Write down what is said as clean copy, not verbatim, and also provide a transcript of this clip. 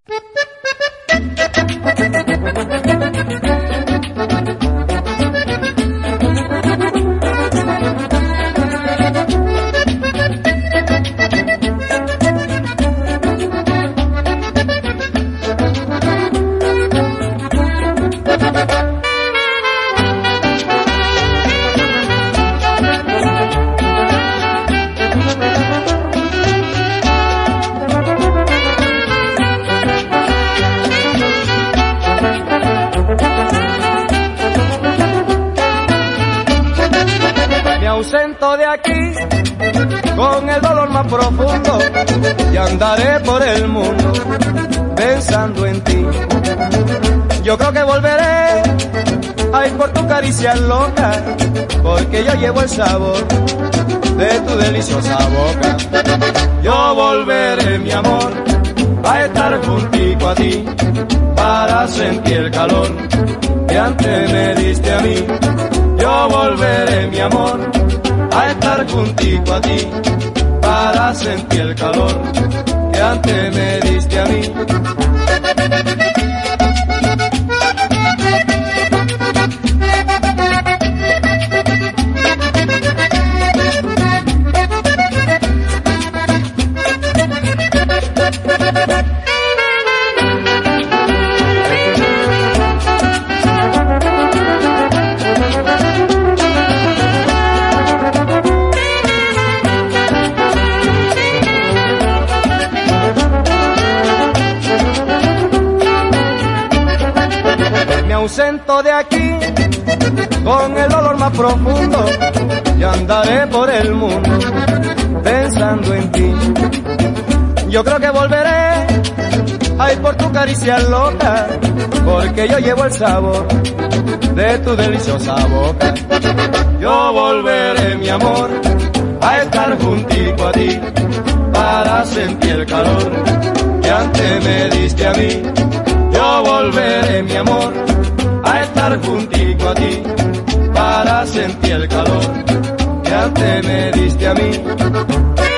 Ausento de aquí con el dolor más profundo y andaré por el mundo pensando en ti. Yo creo que volveré a ir por tu caricia loca, porque yo llevo el sabor de tu deliciosa boca. Yo volveré, mi amor, a estar juntico a ti para sentir el calor que antes me diste a mí. Yo volveré, mi amor, a estar juntico a ti para sentir el calor que antes me diste a mí. Ausento de aquí con el dolor más profundo y andaré por el mundo pensando en ti. Yo creo que volveré a ir por tu caricia loca, porque yo llevo el sabor de tu deliciosa boca. Yo volveré, mi amor, a estar juntico a ti para sentir el calor que antes me diste a mí. Yo volveré, mi amor, a estar juntico a ti para sentir el calor que antes me diste a mí.